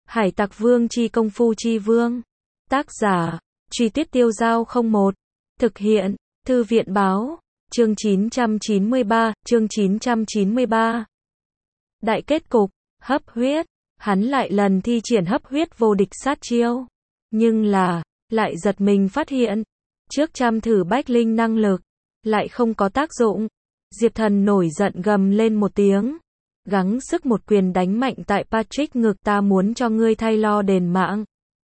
Hải Tặc Vương chi công phu chi vương. Tác giả, Truy Tuyết Tiêu Dao 01. Thực hiện, Thư viện Báo. Chương 993. Đại kết cục, hấp huyết. Hắn lại lần thi triển hấp huyết vô địch sát chiêu. Nhưng là, lại giật mình phát hiện. Trước trăm thử bách linh năng lực, lại không có tác dụng. Diệp Thần nổi giận gầm lên một tiếng. Gắng sức một quyền đánh mạnh tại Patrick ngực, ta muốn cho ngươi thay lo đền mạng.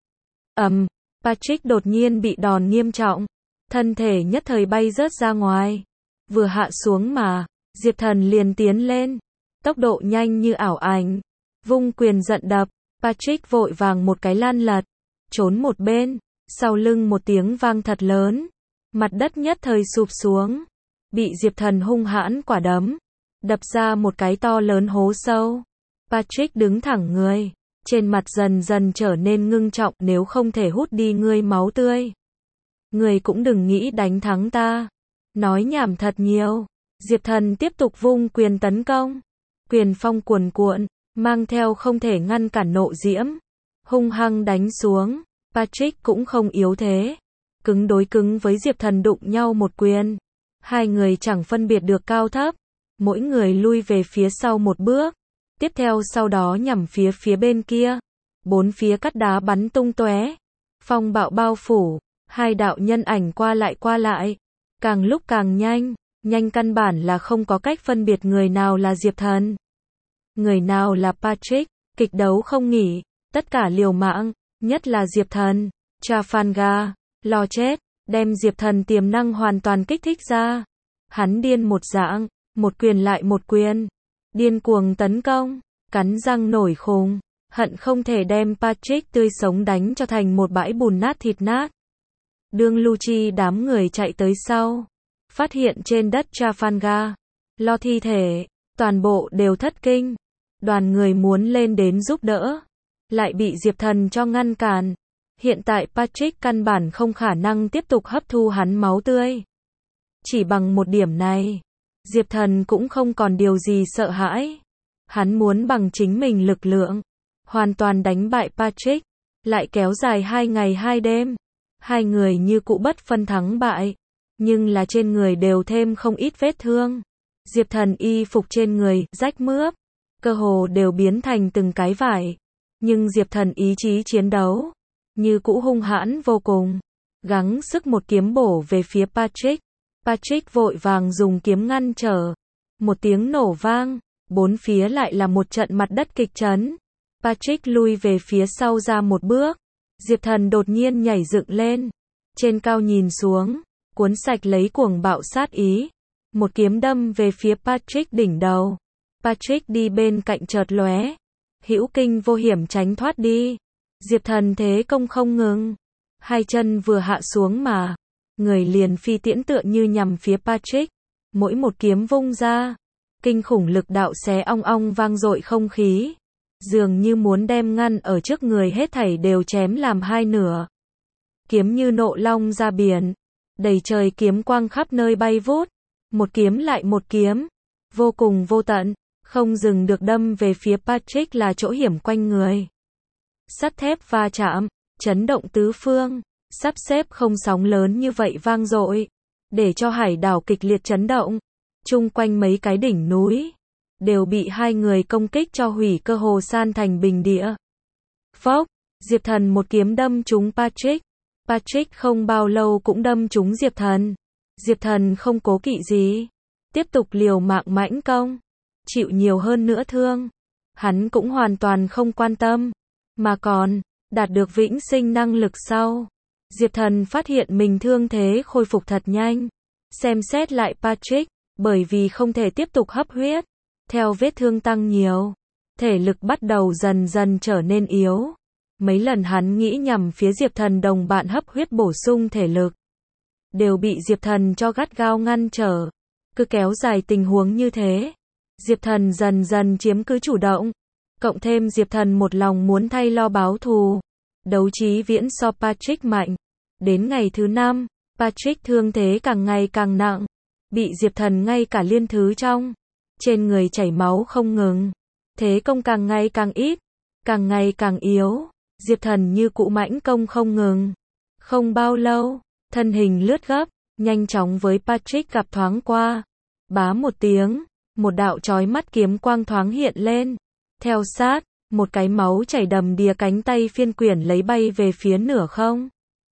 Patrick đột nhiên bị đòn nghiêm trọng. Thân thể nhất thời bay rớt ra ngoài. Vừa hạ xuống mà, Diệp Thần liền tiến lên. Tốc độ nhanh như ảo ảnh. Vung quyền giận đập, Patrick vội vàng một cái lăn lật. Trốn một bên, sau lưng một tiếng vang thật lớn. Mặt đất nhất thời sụp xuống. Bị Diệp Thần hung hãn quả đấm. Đập ra một cái to lớn hố sâu. Patrick đứng thẳng người. Trên mặt dần dần trở nên ngưng trọng, nếu không thể hút đi ngươi máu tươi. Ngươi cũng đừng nghĩ đánh thắng ta. Nói nhảm thật nhiều. Diệp Thần tiếp tục vung quyền tấn công. Quyền phong cuồn cuộn, mang theo không thể ngăn cản nộ diễm. Hung hăng đánh xuống. Patrick cũng không yếu thế. Cứng đối cứng với Diệp Thần đụng nhau một quyền. Hai người chẳng phân biệt được cao thấp. Mỗi người lui về phía sau một bước. Tiếp theo sau đó nhằm phía bên kia. Bốn phía cắt đá bắn tung tóe. Phong bạo bao phủ. Hai đạo nhân ảnh qua lại. Càng lúc càng nhanh. Nhanh căn bản là không có cách phân biệt người nào là Diệp Thần. Người nào là Patrick. Kịch đấu không nghỉ. Tất cả liều mạng. Nhất là Diệp Thần. Trafalgar. Lo chết. Đem Diệp Thần tiềm năng hoàn toàn kích thích ra. Hắn điên một dạng. Một quyền lại một quyền. Điên cuồng tấn công. Cắn răng nổi khùng. Hận không thể đem Patrick tươi sống đánh cho thành một bãi bùn nát thịt nát. Đương Lucci đám người chạy tới sau. Phát hiện trên đất Trafalgar. Lo thi thể. Toàn bộ đều thất kinh. Đoàn người muốn lên đến giúp đỡ. Lại bị Diệp Thần cho ngăn cản. Hiện tại Patrick căn bản không khả năng tiếp tục hấp thu hắn máu tươi. Chỉ bằng một điểm này, Diệp Thần cũng không còn điều gì sợ hãi. Hắn muốn bằng chính mình lực lượng, hoàn toàn đánh bại Patrick. Lại kéo dài 2 ngày 2 đêm. Hai người như cũ bất phân thắng bại. Nhưng là trên người đều thêm không ít vết thương. Diệp Thần y phục trên người, rách mướp. Cơ hồ đều biến thành từng cái vải. Nhưng Diệp Thần ý chí chiến đấu. Như cũ hung hãn vô cùng. Gắng sức một kiếm bổ về phía Patrick. Patrick vội vàng dùng kiếm ngăn trở. Một tiếng nổ vang. Bốn phía lại là một trận mặt đất kịch chấn. Patrick lui về phía sau ra một bước. Diệp Thần đột nhiên nhảy dựng lên. Trên cao nhìn xuống. Cuốn sạch lấy cuồng bạo sát ý. Một kiếm đâm về phía Patrick đỉnh đầu. Patrick đi bên cạnh chợt lóe. Hữu kinh vô hiểm tránh thoát đi. Diệp Thần thế công không ngừng. Hai chân vừa hạ xuống mà. Người liền phi tiễn tựa như nhằm phía Patrick. Mỗi một kiếm vung ra. Kinh khủng lực đạo xé ong ong vang dội không khí. Dường như muốn đem ngăn ở trước người hết thảy đều chém làm hai nửa. Kiếm như nộ long ra biển. Đầy trời kiếm quang khắp nơi bay vút. Một kiếm lại một kiếm. Vô cùng vô tận. Không dừng được đâm về phía Patrick là chỗ hiểm quanh người. Sắt thép va chạm. Chấn động tứ phương. Sắp xếp không sóng lớn như vậy vang dội. Để cho hải đảo kịch liệt chấn động. Chung quanh mấy cái đỉnh núi. Đều bị hai người công kích cho hủy cơ hồ san thành bình địa. Phốc. Diệp Thần một kiếm đâm trúng Patrick. Patrick không bao lâu cũng đâm trúng Diệp Thần. Diệp Thần không cố kỵ gì. Tiếp tục liều mạng mãnh công. Chịu nhiều hơn nữa thương. Hắn cũng hoàn toàn không quan tâm. Mà còn, đạt được vĩnh sinh năng lực sau. Diệp Thần phát hiện mình thương thế khôi phục thật nhanh. Xem xét lại Patrick. Bởi vì không thể tiếp tục hấp huyết. Theo vết thương tăng nhiều. Thể lực bắt đầu dần dần trở nên yếu. Mấy lần hắn nghĩ nhằm phía Diệp Thần đồng bạn hấp huyết bổ sung thể lực. Đều bị Diệp Thần cho gắt gao ngăn trở. Cứ kéo dài tình huống như thế. Diệp Thần dần dần chiếm cứ chủ động. Cộng thêm Diệp Thần một lòng muốn thay lo báo thù. Đấu trí viễn so Patrick mạnh. Đến ngày thứ 5, Patrick thương thế càng ngày càng nặng. Bị Diệp Thần ngay cả liên thứ trong. Trên người chảy máu không ngừng. Thế công càng ngày càng ít. càng ngày càng yếu. Diệp Thần như cũ mãnh công không ngừng. Không bao lâu, thân hình lướt gấp, nhanh chóng với Patrick gặp thoáng qua. Bá một tiếng, một đạo chói mắt kiếm quang thoáng hiện lên. Theo sát, một cái máu chảy đầm đìa cánh tay phiên quyển lấy bay về phía nửa không.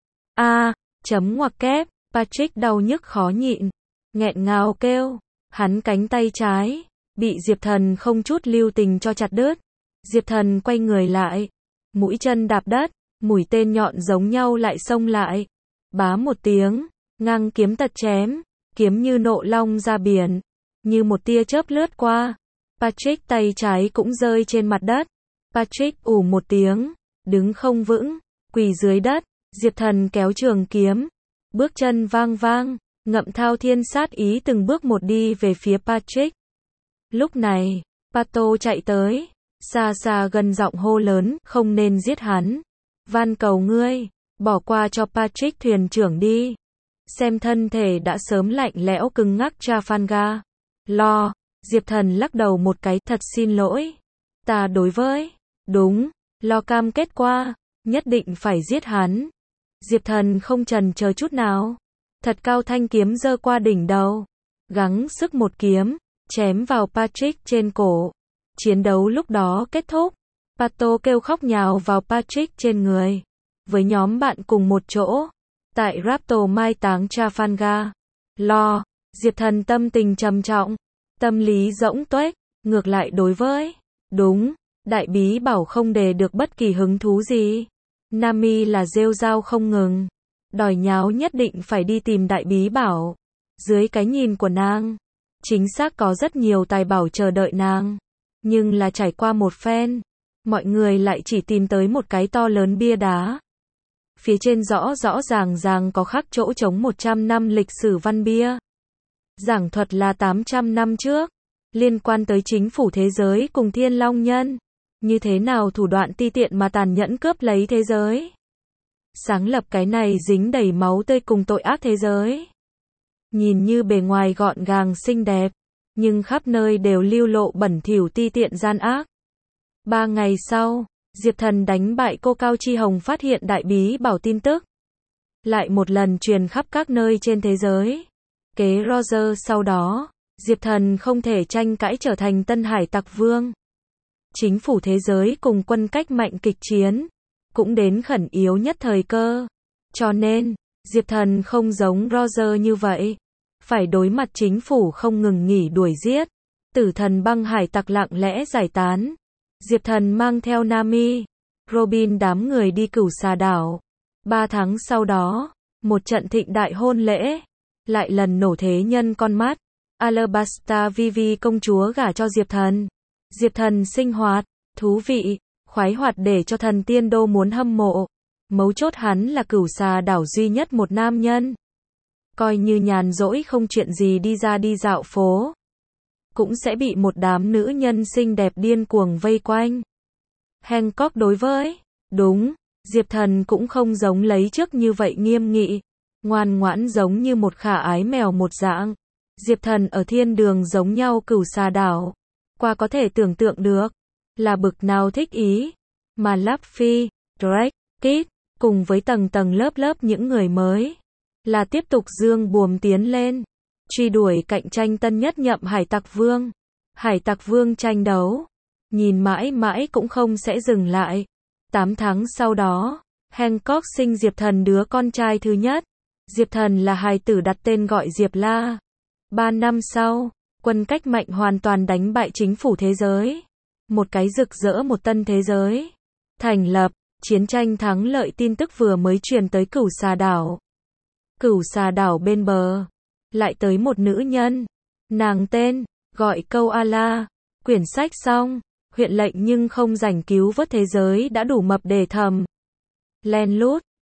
Chấm ngoặc kép, Patrick đau nhức khó nhịn, nghẹn ngào kêu, hắn cánh tay trái, bị Diệp Thần không chút lưu tình cho chặt đứt. Diệp Thần quay người lại, mũi chân đạp đất, mũi tên nhọn giống nhau lại xông lại. Bá một tiếng, ngang kiếm tật chém, kiếm như nộ long ra biển, như một tia chớp lướt qua. Patrick tay trái cũng rơi trên mặt đất. Patrick ù một tiếng, đứng không vững, quỳ dưới đất. Diệp Thần kéo trường kiếm, bước chân vang vang, ngậm thao thiên sát ý từng bước một đi về phía Patrick. Lúc này, Pato chạy tới, xa xa gần giọng hô lớn, không nên giết hắn. Van cầu ngươi, bỏ qua cho Patrick thuyền trưởng đi. Xem thân thể đã sớm lạnh lẽo cứng ngắc Trafalgar. Lo, Diệp Thần lắc đầu một cái, thật xin lỗi. Ta đối với, đúng, Lo cam kết qua, nhất định phải giết hắn. Diệp Thần không chần chờ chút nào. Thật cao thanh kiếm giơ qua đỉnh đầu. Gắng sức một kiếm, chém vào Patrick trên cổ. Chiến đấu lúc đó kết thúc. Pato kêu khóc nhào vào Patrick trên người. Với nhóm bạn cùng một chỗ. Tại Raptor mai táng Trafalgar. Lo, Diệp Thần tâm tình trầm trọng. Tâm lý rỗng tuếch. Ngược lại đối với, đúng, đại bí bảo không đề được bất kỳ hứng thú gì. Nami là rêu rao không ngừng. Đòi nháo nhất định phải đi tìm đại bí bảo. Dưới cái nhìn của nàng, chính xác có rất nhiều tài bảo chờ đợi nàng. Nhưng là trải qua một phen, mọi người lại chỉ tìm tới một cái to lớn bia đá. Phía trên rõ ràng có khắc chỗ trống 100 năm lịch sử văn bia. Giảng thuật là 800 năm trước, liên quan tới chính phủ thế giới cùng Thiên Long Nhân. Như thế nào thủ đoạn ti tiện mà tàn nhẫn cướp lấy thế giới. Sáng lập cái này dính đầy máu tươi cùng tội ác thế giới. Nhìn như bề ngoài gọn gàng xinh đẹp, nhưng khắp nơi đều lưu lộ bẩn thỉu ti tiện gian ác. 3 ngày sau, Diệp Thần đánh bại cô Cao Chi Hồng phát hiện đại bí bảo tin tức. Lại một lần truyền khắp các nơi trên thế giới. Kế Roger sau đó, Diệp Thần không thể tranh cãi trở thành tân hải tặc vương. Chính phủ thế giới cùng quân cách mạnh kịch chiến, cũng đến khẩn yếu nhất thời cơ. Cho nên, Diệp Thần không giống Roger như vậy. Phải đối mặt chính phủ không ngừng nghỉ đuổi giết. Tử thần băng hải tặc lặng lẽ giải tán. Diệp Thần mang theo Nami, Robin đám người đi Cửu Xà đảo. 3 tháng sau đó, một trận thịnh đại hôn lễ. Lại lần nổ thế nhân con mắt. Alabasta Vivi công chúa gả cho Diệp Thần. Diệp Thần sinh hoạt, thú vị, khoái hoạt để cho thần tiên đô muốn hâm mộ. Mấu chốt hắn là Cửu Xà đảo duy nhất một nam nhân. Coi như nhàn rỗi không chuyện gì đi ra đi dạo phố, cũng sẽ bị một đám nữ nhân xinh đẹp điên cuồng vây quanh. Hancock đối với, đúng, Diệp Thần cũng không giống lấy trước như vậy nghiêm nghị, ngoan ngoãn giống như một khả ái mèo một dạng. Diệp Thần ở thiên đường giống nhau Cửu Xà đảo. Qua có thể tưởng tượng được, là bực nào thích ý. Mà Luffy, Drake, Kid, cùng với tầng tầng lớp lớp những người mới, là tiếp tục dương buồm tiến lên, truy đuổi cạnh tranh tân nhất nhậm hải tặc vương. Hải tặc vương tranh đấu, nhìn mãi mãi cũng không sẽ dừng lại. 8 tháng sau đó, Hancock sinh Diệp Thần đứa con trai thứ nhất. Diệp Thần là hài tử đặt tên gọi Diệp La. 3 năm sau, quân cách mạnh hoàn toàn đánh bại chính phủ thế giới. Một cái rực rỡ một tân thế giới. Thành lập, chiến tranh thắng lợi tin tức vừa mới truyền tới Cửu Xà đảo. Cửu Xà đảo bên bờ, lại tới một nữ nhân. Nàng tên, gọi câu Ala. Quyển sách xong, huyện lệnh nhưng không rảnh cứu vớt thế giới đã đủ mập để thầm. Len lút,